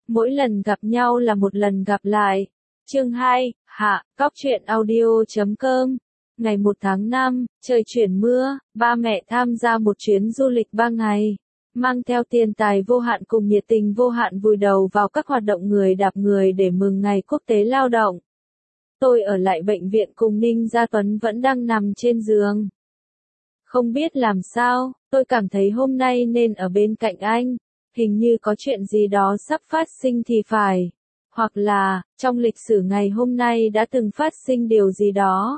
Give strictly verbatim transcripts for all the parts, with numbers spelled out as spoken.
Mỗi lần gặp nhau là một lần gặp lại. Chương hai, hạ, cóc truyện audio chấm com. Ngày một tháng năm, trời chuyển mưa, ba mẹ tham gia một chuyến du lịch ba ngày. Mang theo tiền tài vô hạn cùng nhiệt tình vô hạn vùi đầu vào các hoạt động người đạp người để mừng ngày quốc tế lao động. Tôi ở lại bệnh viện cùng Ninh Gia Tuấn vẫn đang nằm trên giường. Không biết làm sao, tôi cảm thấy hôm nay nên ở bên cạnh anh. Hình như có chuyện gì đó sắp phát sinh thì phải. Hoặc là, trong lịch sử ngày hôm nay đã từng phát sinh điều gì đó.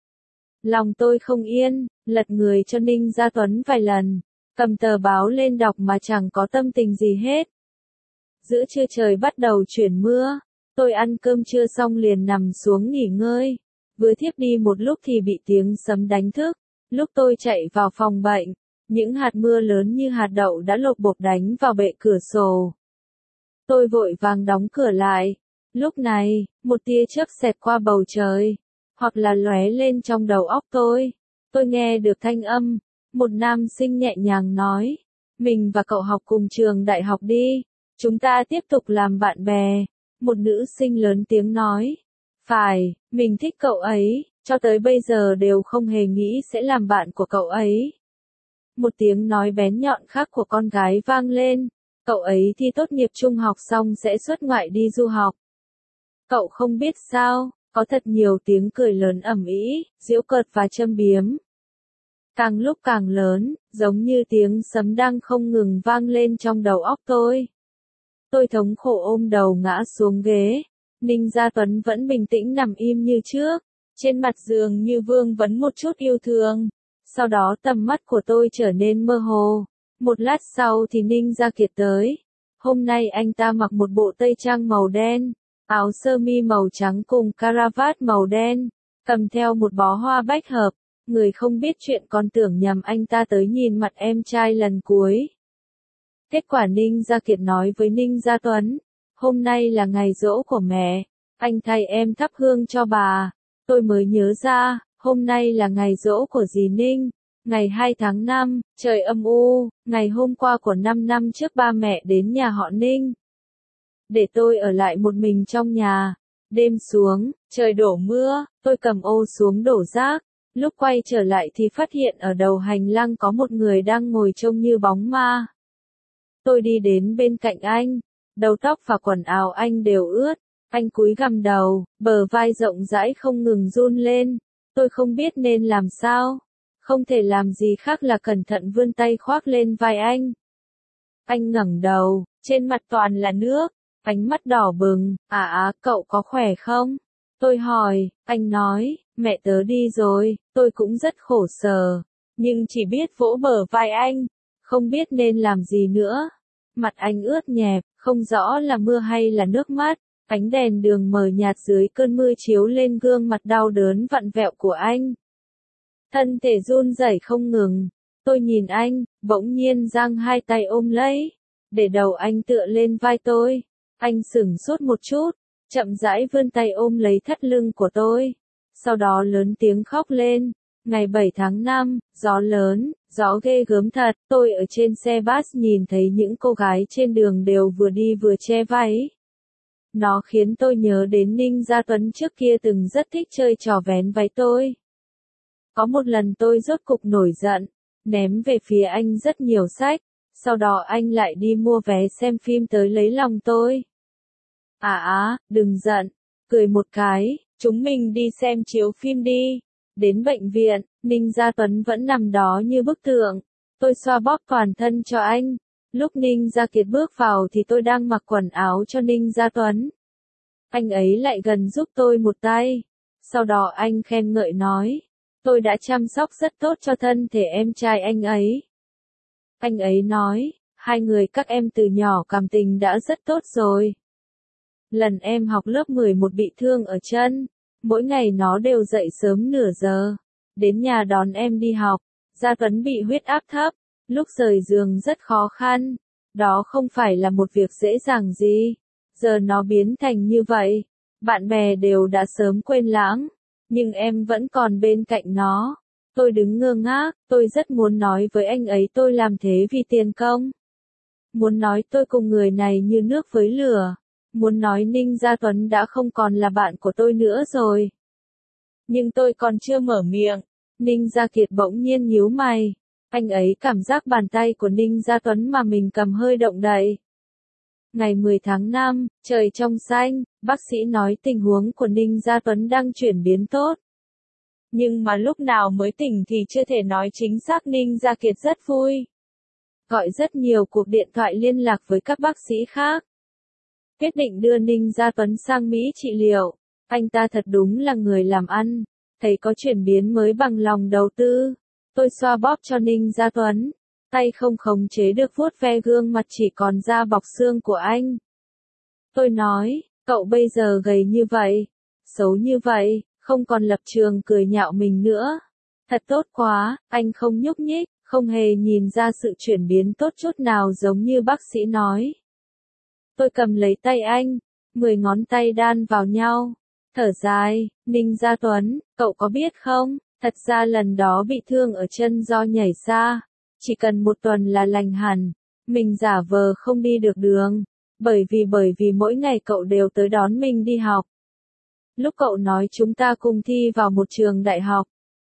Lòng tôi không yên, lật người cho Ninh Gia Tuấn vài lần. Cầm tờ báo lên đọc mà chẳng có tâm tình gì hết. Giữa trưa trời bắt đầu chuyển mưa. Tôi ăn cơm trưa xong liền nằm xuống nghỉ ngơi. Vừa thiếp đi một lúc thì bị tiếng sấm đánh thức. Lúc tôi chạy vào phòng bệnh, những hạt mưa lớn như hạt đậu đã lộp bộp đánh vào bệ cửa sổ. Tôi vội vàng đóng cửa lại. Lúc này, một tia chớp xẹt qua bầu trời, hoặc là lóe lên trong đầu óc tôi. Tôi nghe được thanh âm, một nam sinh nhẹ nhàng nói, mình và cậu học cùng trường đại học đi, chúng ta tiếp tục làm bạn bè. Một nữ sinh lớn tiếng nói, phải, mình thích cậu ấy, cho tới bây giờ đều không hề nghĩ sẽ làm bạn của cậu ấy. Một tiếng nói bén nhọn khác của con gái vang lên, cậu ấy thi tốt nghiệp trung học xong sẽ xuất ngoại đi du học. Cậu không biết sao, có thật nhiều tiếng cười lớn ầm ĩ, giễu cợt và châm biếm. Càng lúc càng lớn, giống như tiếng sấm đang không ngừng vang lên trong đầu óc tôi. Tôi thống khổ ôm đầu ngã xuống ghế. Ninh Gia Tuấn vẫn bình tĩnh nằm im như trước. Trên mặt giường như vương vấn một chút yêu thương. Sau đó tầm mắt của tôi trở nên mơ hồ. Một lát sau thì Ninh Gia Kiệt tới. Hôm nay anh ta mặc một bộ tây trang màu đen, áo sơ mi màu trắng cùng caravat màu đen, cầm theo một bó hoa bách hợp. Người không biết chuyện còn tưởng nhầm anh ta tới nhìn mặt em trai lần cuối. Kết quả Ninh Gia Kiệt nói với Ninh Gia Tuấn, hôm nay là ngày giỗ của mẹ, anh thay em thắp hương cho bà. Tôi mới nhớ ra, hôm nay là ngày giỗ của dì Ninh, ngày hai tháng năm, trời âm u, ngày hôm qua của năm năm trước ba mẹ đến nhà họ Ninh. Để tôi ở lại một mình trong nhà. Đêm xuống, trời đổ mưa, tôi cầm ô xuống đổ rác. Lúc quay trở lại thì phát hiện ở đầu hành lang có một người đang ngồi trông như bóng ma. Tôi đi đến bên cạnh anh, đầu tóc và quần áo anh đều ướt, anh cúi gằm đầu, bờ vai rộng rãi không ngừng run lên, tôi không biết nên làm sao, không thể làm gì khác là cẩn thận vươn tay khoác lên vai anh. Anh ngẩng đầu, trên mặt toàn là nước, ánh mắt đỏ bừng, à á, cậu có khỏe không? Tôi hỏi, anh nói, mẹ tớ đi rồi, tôi cũng rất khổ sở, nhưng chỉ biết vỗ bờ vai anh, không biết nên làm gì nữa. Mặt anh ướt nhẹp, không rõ là mưa hay là nước mắt, ánh đèn đường mờ nhạt dưới cơn mưa chiếu lên gương mặt đau đớn vặn vẹo của anh. Thân thể run rẩy không ngừng, tôi nhìn anh, bỗng nhiên giang hai tay ôm lấy, để đầu anh tựa lên vai tôi. Anh sửng sốt một chút, chậm rãi vươn tay ôm lấy thắt lưng của tôi, sau đó lớn tiếng khóc lên. Ngày bảy tháng năm, gió lớn, gió ghê gớm thật, tôi ở trên xe bus nhìn thấy những cô gái trên đường đều vừa đi vừa che váy. Nó khiến tôi nhớ đến Ninh Gia Tuấn trước kia từng rất thích chơi trò vén váy tôi. Có một lần tôi rốt cục nổi giận, ném về phía anh rất nhiều sách, sau đó anh lại đi mua vé xem phim tới lấy lòng tôi. À á, đừng giận, cười một cái, chúng mình đi xem chiếu phim đi. Đến bệnh viện, Ninh Gia Tuấn vẫn nằm đó như bức tượng. Tôi xoa bóp toàn thân cho anh. Lúc Ninh Gia Kiệt bước vào thì tôi đang mặc quần áo cho Ninh Gia Tuấn. Anh ấy lại gần giúp tôi một tay. Sau đó anh khen ngợi nói, tôi đã chăm sóc rất tốt cho thân thể em trai anh ấy. Anh ấy nói, hai người các em từ nhỏ cảm tình đã rất tốt rồi. Lần em học lớp mười một bị thương ở chân, mỗi ngày nó đều dậy sớm nửa giờ, đến nhà đón em đi học. Gia Tuấn bị huyết áp thấp, lúc rời giường rất khó khăn, đó không phải là một việc dễ dàng gì. Giờ nó biến thành như vậy, bạn bè đều đã sớm quên lãng, nhưng em vẫn còn bên cạnh nó. Tôi đứng ngơ ngác, tôi rất muốn nói với anh ấy tôi làm thế vì tiền công. Muốn nói tôi cùng người này như nước với lửa, Muốn nói Ninh Gia Tuấn đã không còn là bạn của tôi nữa rồi. Nhưng tôi còn chưa mở miệng. Ninh Gia Kiệt bỗng nhiên nhíu mày. Anh ấy cảm giác bàn tay của Ninh Gia Tuấn mà mình cầm hơi động đậy. Ngày mười tháng năm, trời trong xanh, bác sĩ nói tình huống của Ninh Gia Tuấn đang chuyển biến tốt. Nhưng mà lúc nào mới tỉnh thì chưa thể nói chính xác. Ninh Gia Kiệt rất vui. Gọi rất nhiều cuộc điện thoại liên lạc với các bác sĩ khác. Quyết định đưa Ninh Gia Tuấn sang Mỹ trị liệu. Anh ta thật đúng là người làm ăn. Thấy có chuyển biến mới bằng lòng đầu tư. Tôi xoa bóp cho Ninh Gia Tuấn. Tay không khống chế được vuốt ve gương mặt chỉ còn da bọc xương của anh. Tôi nói, cậu bây giờ gầy như vậy, xấu như vậy, không còn lập trường cười nhạo mình nữa. Thật tốt quá, anh không nhúc nhích, không hề nhìn ra sự chuyển biến tốt chút nào giống như bác sĩ nói. Tôi cầm lấy tay anh, mười ngón tay đan vào nhau. Thở dài, Ninh Gia Tuấn, cậu có biết không, thật ra lần đó bị thương ở chân do nhảy xa. Chỉ cần một tuần là lành hẳn. Mình giả vờ không đi được đường. Bởi vì bởi vì mỗi ngày cậu đều tới đón mình đi học. Lúc cậu nói chúng ta cùng thi vào một trường đại học.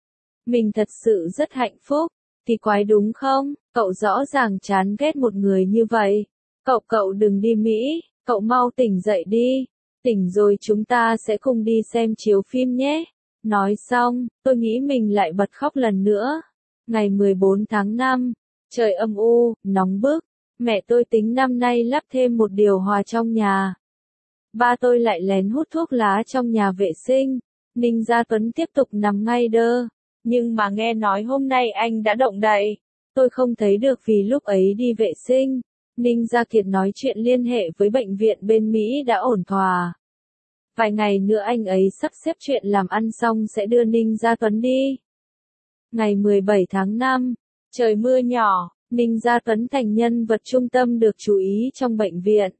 Mình thật sự rất hạnh phúc. Thì quái đúng không? Cậu rõ ràng chán ghét một người như vậy. Cậu cậu đừng đi Mỹ. Cậu mau tỉnh dậy đi. Tỉnh rồi chúng ta sẽ cùng đi xem chiếu phim nhé. Nói xong, tôi nghĩ mình lại bật khóc lần nữa. Ngày mười bốn tháng năm, trời âm u, nóng bức. Mẹ tôi tính năm nay lắp thêm một điều hòa trong nhà. Ba tôi lại lén hút thuốc lá trong nhà vệ sinh. Ninh Gia Tuấn tiếp tục nằm ngay đơ. Nhưng mà nghe nói hôm nay anh đã động đậy. Tôi không thấy được vì lúc ấy đi vệ sinh. Ninh Gia Kiệt nói chuyện liên hệ với bệnh viện bên Mỹ đã ổn thỏa. Vài ngày nữa anh ấy sắp xếp chuyện làm ăn xong sẽ đưa Ninh Gia Tuấn đi. Ngày mười bảy tháng năm, trời mưa nhỏ, Ninh Gia Tuấn thành nhân vật trung tâm được chú ý trong bệnh viện.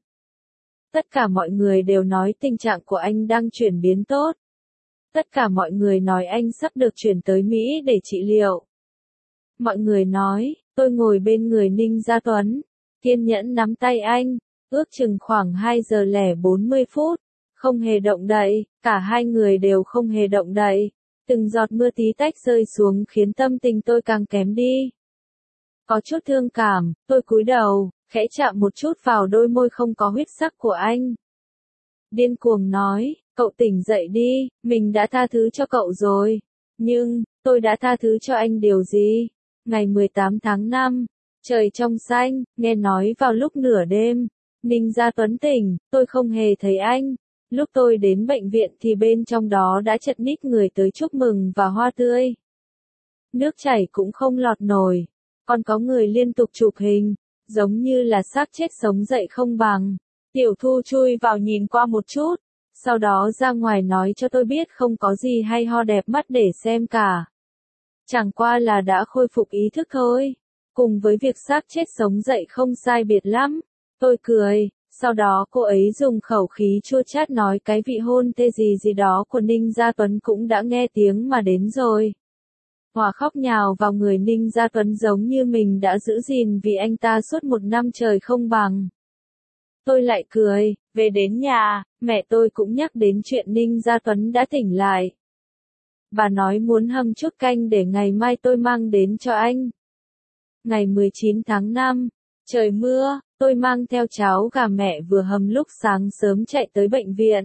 Tất cả mọi người đều nói tình trạng của anh đang chuyển biến tốt. Tất cả mọi người nói anh sắp được chuyển tới Mỹ để trị liệu. Mọi người nói, tôi ngồi bên người Ninh Gia Tuấn, kiên nhẫn nắm tay anh, ước chừng khoảng hai giờ lẻ bốn mươi phút, không hề động đậy, cả hai người đều không hề động đậy. Từng giọt mưa tí tách rơi xuống khiến tâm tình tôi càng kém đi. Có chút thương cảm, tôi cúi đầu, khẽ chạm một chút vào đôi môi không có huyết sắc của anh. Điên cuồng nói, cậu tỉnh dậy đi, mình đã tha thứ cho cậu rồi. Nhưng, tôi đã tha thứ cho anh điều gì? Ngày mười tám tháng năm, trời trong xanh, nghe nói vào lúc nửa đêm, Ninh Gia Tuấn tỉnh, tôi không hề thấy anh. Lúc tôi đến bệnh viện thì bên trong đó đã chật ních người tới chúc mừng và hoa tươi. Nước chảy cũng không lọt nổi. Còn có người liên tục chụp hình, giống như là xác chết sống dậy không bằng. Tiểu Thu chui vào nhìn qua một chút, sau đó ra ngoài nói cho tôi biết không có gì hay ho đẹp mắt để xem cả. Chẳng qua là đã khôi phục ý thức thôi. Cùng với việc xác chết sống dậy không sai biệt lắm. Tôi cười. Sau đó cô ấy dùng khẩu khí chua chát nói cái vị hôn tê gì gì đó của Ninh Gia Tuấn cũng đã nghe tiếng mà đến rồi. Hòa khóc nhào vào người Ninh Gia Tuấn giống như mình đã giữ gìn vì anh ta suốt một năm trời không bằng. Tôi lại cười, về đến nhà, mẹ tôi cũng nhắc đến chuyện Ninh Gia Tuấn đã tỉnh lại. Bà nói muốn hâm chút canh để ngày mai tôi mang đến cho anh. Ngày mười chín tháng năm, trời mưa, tôi mang theo cháo gà mẹ vừa hầm lúc sáng sớm chạy tới bệnh viện.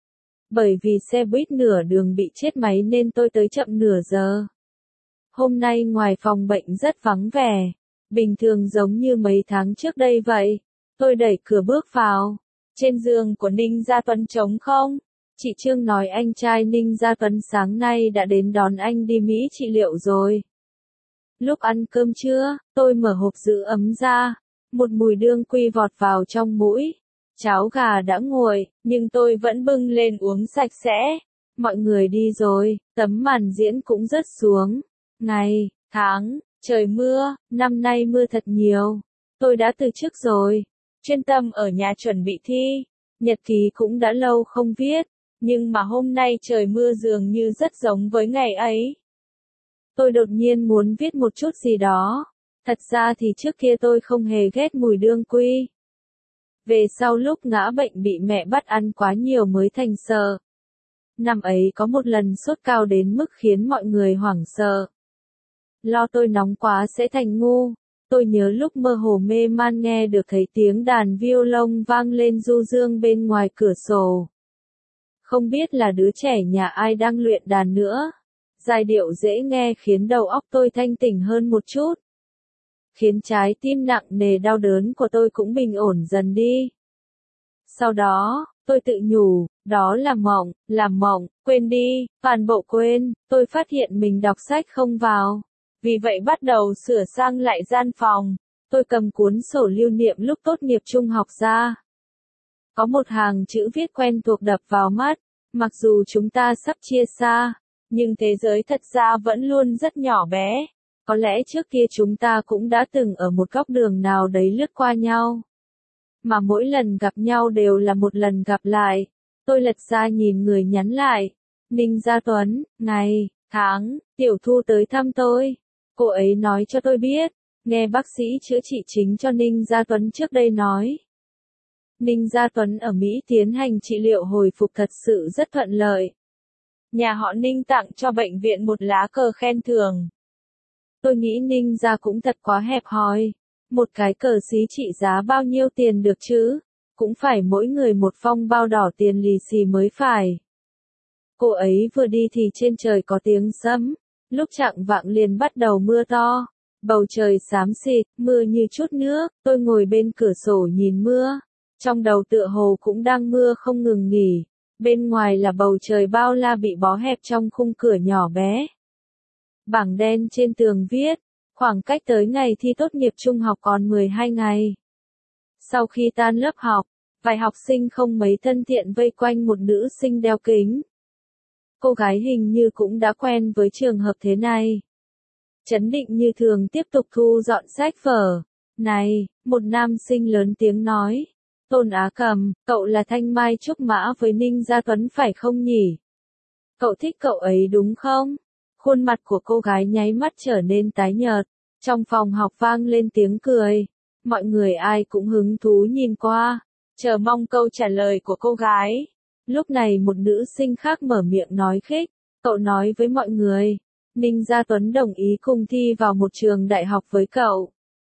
Bởi vì xe buýt nửa đường bị chết máy nên tôi tới chậm nửa giờ. Hôm nay ngoài phòng bệnh rất vắng vẻ, bình thường giống như mấy tháng trước đây vậy. Tôi đẩy cửa bước vào. Trên giường của Ninh Gia Tuấn trống không. Chị Trương nói anh trai Ninh Gia Tuấn sáng nay đã đến đón anh đi Mỹ trị liệu rồi. Lúc ăn cơm trưa, tôi mở hộp giữ ấm ra. Một mùi đương quy vọt vào trong mũi. Cháo gà đã nguội, nhưng tôi vẫn bưng lên uống sạch sẽ. Mọi người đi rồi, tấm màn diễn cũng rớt xuống. Ngày, tháng, trời mưa, năm nay mưa thật nhiều. Tôi đã từ chức rồi. Chuyên tâm ở nhà chuẩn bị thi. Nhật ký cũng đã lâu không viết. Nhưng mà hôm nay trời mưa dường như rất giống với ngày ấy. Tôi đột nhiên muốn viết một chút gì đó. Thật ra thì trước kia tôi không hề ghét mùi đương quy. Về sau lúc ngã bệnh bị mẹ bắt ăn quá nhiều mới thành sợ. Năm ấy có một lần sốt cao đến mức khiến mọi người hoảng sợ. Lo tôi nóng quá sẽ thành ngu. Tôi nhớ lúc mơ hồ mê man nghe được thấy tiếng đàn violon vang lên du dương bên ngoài cửa sổ. Không biết là đứa trẻ nhà ai đang luyện đàn nữa. Giai điệu dễ nghe khiến đầu óc tôi thanh tỉnh hơn một chút. Khiến trái tim nặng nề đau đớn của tôi cũng bình ổn dần đi. Sau đó, tôi tự nhủ, đó là mộng, là mộng, quên đi, toàn bộ quên, tôi phát hiện mình đọc sách không vào. Vì vậy bắt đầu sửa sang lại gian phòng, tôi cầm cuốn sổ lưu niệm lúc tốt nghiệp trung học ra. Có một hàng chữ viết quen thuộc đập vào mắt, mặc dù chúng ta sắp chia xa, nhưng thế giới thật ra vẫn luôn rất nhỏ bé. Có lẽ trước kia chúng ta cũng đã từng ở một góc đường nào đấy lướt qua nhau. Mà mỗi lần gặp nhau đều là một lần gặp lại. Tôi lật ra nhìn người nhắn lại. Ninh Gia Tuấn, ngày, tháng, Tiểu Thu tới thăm tôi. Cô ấy nói cho tôi biết, nghe bác sĩ chữa trị chính cho Ninh Gia Tuấn trước đây nói. Ninh Gia Tuấn ở Mỹ tiến hành trị liệu hồi phục thật sự rất thuận lợi. Nhà họ Ninh tặng cho bệnh viện một lá cờ khen thưởng. Tôi nghĩ Ninh Gia cũng thật quá hẹp hòi. Một cái cờ xí trị giá bao nhiêu tiền được chứ? Cũng phải mỗi người một phong bao đỏ tiền lì xì mới phải. Cô ấy vừa đi thì trên trời có tiếng sấm. Lúc chạng vạng liền bắt đầu mưa to. Bầu trời xám xịt, mưa như chút nước. Tôi ngồi bên cửa sổ nhìn mưa. Trong đầu tựa hồ cũng đang mưa không ngừng nghỉ. Bên ngoài là bầu trời bao la bị bó hẹp trong khung cửa nhỏ bé. Bảng đen trên tường viết, khoảng cách tới ngày thi tốt nghiệp trung học còn mười hai ngày. Sau khi tan lớp học, vài học sinh không mấy thân thiện vây quanh một nữ sinh đeo kính. Cô gái hình như cũng đã quen với trường hợp thế này. Chấn định như thường tiếp tục thu dọn sách vở. Này, một nam sinh lớn tiếng nói. Tôn Á Cầm, cậu là thanh mai trúc mã với Ninh Gia Tuấn phải không nhỉ? Cậu thích cậu ấy đúng không? Khuôn mặt của cô gái nháy mắt trở nên tái nhợt. Trong phòng học vang lên tiếng cười. Mọi người ai cũng hứng thú nhìn qua, chờ mong câu trả lời của cô gái. Lúc này một nữ sinh khác mở miệng nói khích. Cậu nói với mọi người, Ninh Gia Tuấn đồng ý cùng thi vào một trường đại học với cậu.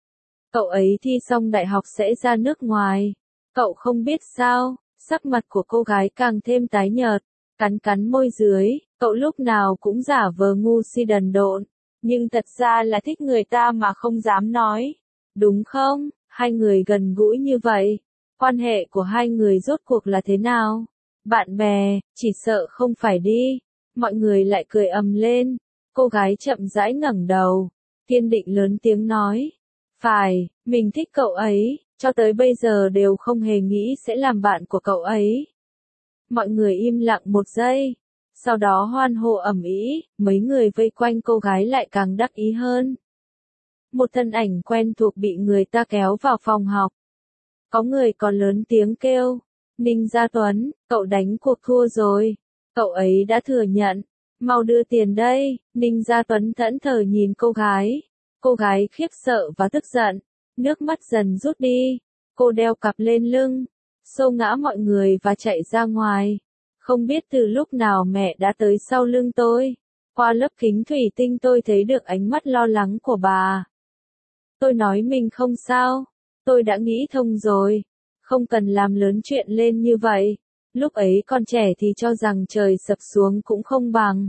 Cậu ấy thi xong đại học sẽ ra nước ngoài. Cậu không biết sao, sắc mặt của cô gái càng thêm tái nhợt, cắn cắn môi dưới, cậu lúc nào cũng giả vờ ngu si đần độn, nhưng thật ra là thích người ta mà không dám nói. Đúng không? Hai người gần gũi như vậy, quan hệ của hai người rốt cuộc là thế nào? Bạn bè, chỉ sợ không phải đi. Mọi người lại cười ầm lên. Cô gái chậm rãi ngẩng đầu, kiên định lớn tiếng nói. Phải, mình thích cậu ấy, cho tới bây giờ đều không hề nghĩ sẽ làm bạn của cậu ấy. Mọi người im lặng một giây, sau đó hoan hô ầm ĩ, mấy người vây quanh cô gái lại càng đắc ý hơn. Một thân ảnh quen thuộc bị người ta kéo vào phòng học. Có người còn lớn tiếng kêu, Ninh Gia Tuấn, cậu đánh cuộc thua rồi. Cậu ấy đã thừa nhận, mau đưa tiền đây. Ninh Gia Tuấn thẫn thờ nhìn cô gái. Cô gái khiếp sợ và tức giận, nước mắt dần rút đi. Cô đeo cặp lên lưng, xô ngã mọi người và chạy ra ngoài. Không biết từ lúc nào mẹ đã tới sau lưng tôi. Qua lớp kính thủy tinh tôi thấy được ánh mắt lo lắng của bà. Tôi nói mình không sao. Tôi đã nghĩ thông rồi. Không cần làm lớn chuyện lên như vậy. Lúc ấy còn trẻ thì cho rằng trời sập xuống cũng không bằng.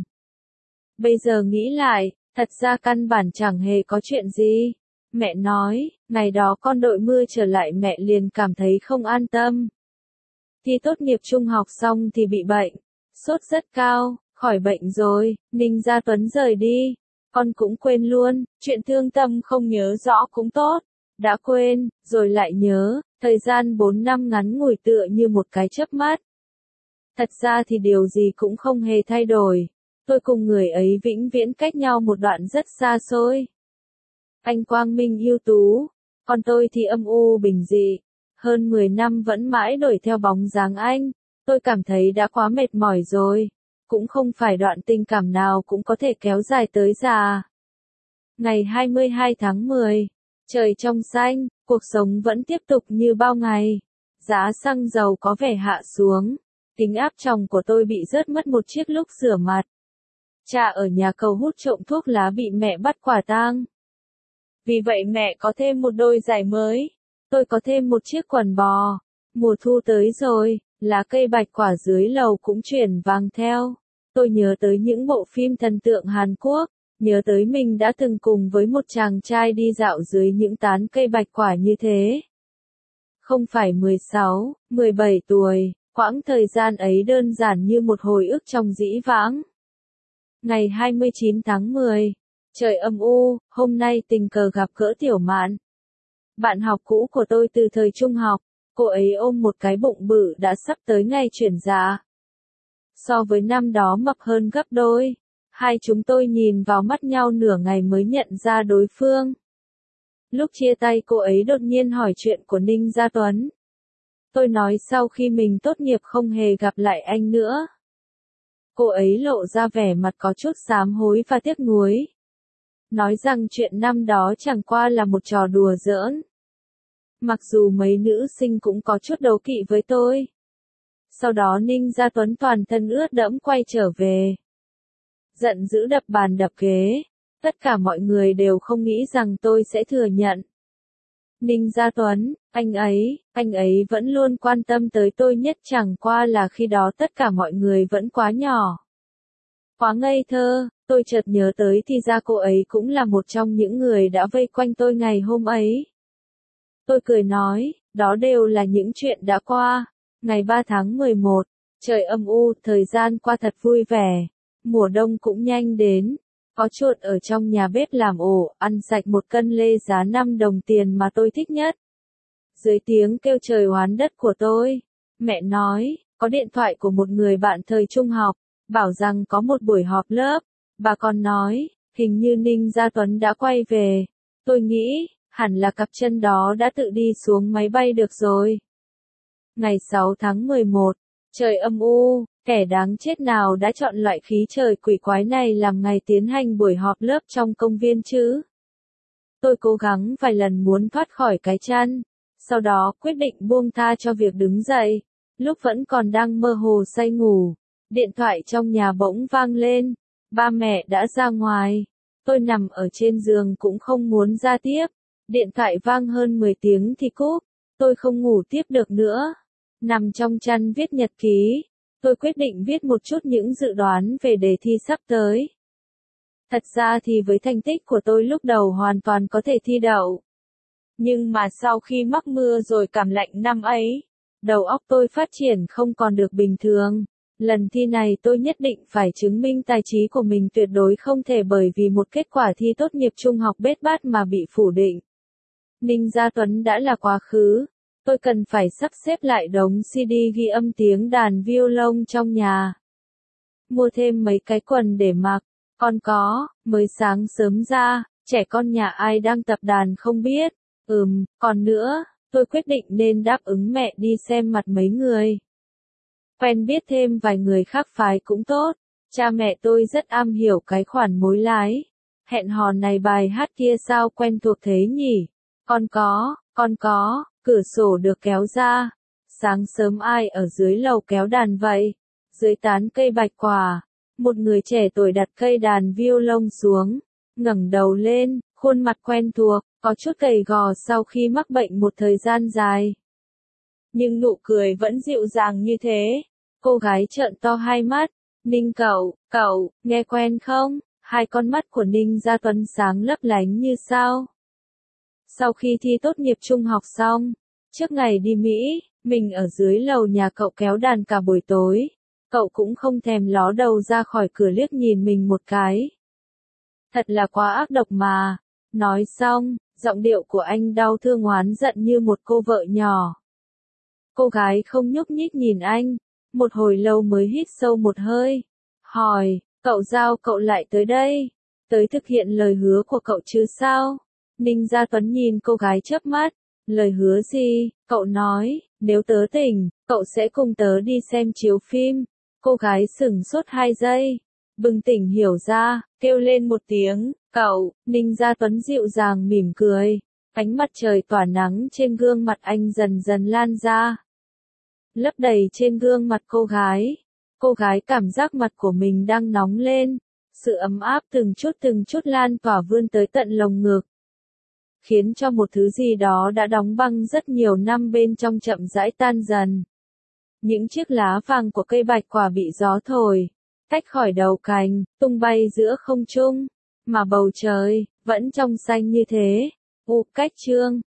Bây giờ nghĩ lại, thật ra căn bản chẳng hề có chuyện gì. Mẹ nói, ngày đó con đội mưa trở lại mẹ liền cảm thấy không an tâm. Thi tốt nghiệp trung học xong thì bị bệnh. Sốt rất cao, khỏi bệnh rồi, Ninh Gia Tuấn rời đi. Con cũng quên luôn, chuyện thương tâm không nhớ rõ cũng tốt. Đã quên, rồi lại nhớ, thời gian bốn năm ngắn ngủi tựa như một cái chớp mắt. Thật ra thì điều gì cũng không hề thay đổi. Tôi cùng người ấy vĩnh viễn cách nhau một đoạn rất xa xôi. Anh quang minh ưu tú, còn tôi thì âm u bình dị. Hơn mười năm vẫn mãi đuổi theo bóng dáng anh, tôi cảm thấy đã quá mệt mỏi rồi. Cũng không phải đoạn tình cảm nào cũng có thể kéo dài tới già. Ngày hai mươi hai tháng mười, trời trong xanh, cuộc sống vẫn tiếp tục như bao ngày. Giá xăng dầu có vẻ hạ xuống. Kính áp tròng của tôi bị rớt mất một chiếc lúc rửa mặt. Cha ở nhà cầu hút trộm thuốc lá bị mẹ bắt quả tang. Vì vậy mẹ có thêm một đôi giày mới. Tôi có thêm một chiếc quần bò. Mùa thu tới rồi, lá cây bạch quả dưới lầu cũng chuyển vàng theo. Tôi nhớ tới những bộ phim thần tượng Hàn Quốc, nhớ tới mình đã từng cùng với một chàng trai đi dạo dưới những tán cây bạch quả như thế. Không phải mười sáu, mười bảy tuổi, quãng thời gian ấy đơn giản như một hồi ức trong dĩ vãng. Ngày hai mươi chín tháng mười, trời âm u, hôm nay tình cờ gặp gỡ Tiểu Mạn. Bạn học cũ của tôi từ thời trung học, cô ấy ôm một cái bụng bự đã sắp tới ngày chuyển dạ. So với năm đó mập hơn gấp đôi, hai chúng tôi nhìn vào mắt nhau nửa ngày mới nhận ra đối phương. Lúc chia tay cô ấy đột nhiên hỏi chuyện của Ninh Gia Tuấn. Tôi nói sau khi mình tốt nghiệp không hề gặp lại anh nữa. Cô ấy lộ ra vẻ mặt có chút sám hối và tiếc nuối. Nói rằng chuyện năm đó chẳng qua là một trò đùa giỡn. Mặc dù mấy nữ sinh cũng có chút đấu kỵ với tôi. Sau đó Ninh Gia Tuấn toàn thân ướt đẫm quay trở về. Giận dữ đập bàn đập ghế. Tất cả mọi người đều không nghĩ rằng tôi sẽ thừa nhận. Ninh Gia Tuấn, anh ấy, anh ấy vẫn luôn quan tâm tới tôi nhất chẳng qua là khi đó tất cả mọi người vẫn quá nhỏ. Quá ngây thơ, tôi chợt nhớ tới thì ra cô ấy cũng là một trong những người đã vây quanh tôi ngày hôm ấy. Tôi cười nói, đó đều là những chuyện đã qua. Ngày ba tháng mười một, trời âm u, thời gian qua thật vui vẻ. Mùa đông cũng nhanh đến. Có chuột ở trong nhà bếp làm ổ, ăn sạch một cân lê giá năm đồng tiền mà tôi thích nhất. Dưới tiếng kêu trời oán đất của tôi, mẹ nói, có điện thoại của một người bạn thời trung học, bảo rằng có một buổi họp lớp. Bà còn nói, hình như Ninh Gia Tuấn đã quay về. Tôi nghĩ, hẳn là cặp chân đó đã tự đi xuống máy bay được rồi. Ngày sáu tháng mười một, trời âm u, kẻ đáng chết nào đã chọn loại khí trời quỷ quái này làm ngày tiến hành buổi họp lớp trong công viên chứ? Tôi cố gắng vài lần muốn thoát khỏi cái chăn, sau đó quyết định buông tha cho việc đứng dậy. Lúc vẫn còn đang mơ hồ say ngủ, điện thoại trong nhà bỗng vang lên, ba mẹ đã ra ngoài. Tôi nằm ở trên giường cũng không muốn ra tiếp, điện thoại vang hơn mười tiếng thì cúp, tôi không ngủ tiếp được nữa. Nằm trong chăn viết nhật ký, tôi quyết định viết một chút những dự đoán về đề thi sắp tới. Thật ra thì với thành tích của tôi lúc đầu hoàn toàn có thể thi đậu. Nhưng mà sau khi mắc mưa rồi cảm lạnh năm ấy, đầu óc tôi phát triển không còn được bình thường. Lần thi này tôi nhất định phải chứng minh tài trí của mình tuyệt đối không thể bởi vì một kết quả thi tốt nghiệp trung học bết bát mà bị phủ định. Ninh Gia Tuấn đã là quá khứ. Tôi cần phải sắp xếp lại đống xê đê ghi âm tiếng đàn violon trong nhà. Mua thêm mấy cái quần để mặc. Còn có, mới sáng sớm ra, trẻ con nhà ai đang tập đàn không biết. Ừm, còn nữa, tôi quyết định nên đáp ứng mẹ đi xem mặt mấy người. Quen biết thêm vài người khác phái cũng tốt. Cha mẹ tôi rất am hiểu cái khoản mối lái. Hẹn hò này bài hát kia sao quen thuộc thế nhỉ? Còn có, còn có. Cửa sổ được kéo ra. Sáng sớm ai ở dưới lầu kéo đàn vậy? Dưới tán cây bạch quả, một người trẻ tuổi đặt cây đàn violon xuống, ngẩng đầu lên, khuôn mặt quen thuộc, có chút gầy gò sau khi mắc bệnh một thời gian dài. Nhưng nụ cười vẫn dịu dàng như thế. Cô gái trợn to hai mắt. Ninh cậu, cậu, nghe quen không? Hai con mắt của Ninh Gia Tuấn sáng lấp lánh như sao. Sau khi thi tốt nghiệp trung học xong, trước ngày đi Mỹ, mình ở dưới lầu nhà cậu kéo đàn cả buổi tối. Cậu cũng không thèm ló đầu ra khỏi cửa liếc nhìn mình một cái. Thật là quá ác độc mà. Nói xong, giọng điệu của anh đau thương oán giận như một cô vợ nhỏ. Cô gái không nhúc nhích nhìn anh, một hồi lâu mới hít sâu một hơi. Hỏi, cậu giao cậu lại tới đây, tới thực hiện lời hứa của cậu chứ sao? Ninh Gia Tuấn nhìn cô gái chớp mắt. Lời hứa gì? Cậu nói, nếu tớ tỉnh, cậu sẽ cùng tớ đi xem chiếu phim. Cô gái sửng sốt hai giây, bừng tỉnh hiểu ra, kêu lên một tiếng, cậu. Ninh Gia Tuấn dịu dàng mỉm cười. Ánh mặt trời tỏa nắng trên gương mặt anh dần dần lan ra. lấp đầy trên gương mặt cô gái. Cô gái cảm giác mặt của mình đang nóng lên, sự ấm áp từng chút từng chút lan tỏa vươn tới tận lồng ngực, khiến cho một thứ gì đó đã đóng băng rất nhiều năm bên trong chậm rãi tan dần. Những chiếc lá vàng của cây bạch quả bị gió thổi, tách khỏi đầu cành, tung bay giữa không trung, mà bầu trời vẫn trong xanh như thế. U cách chương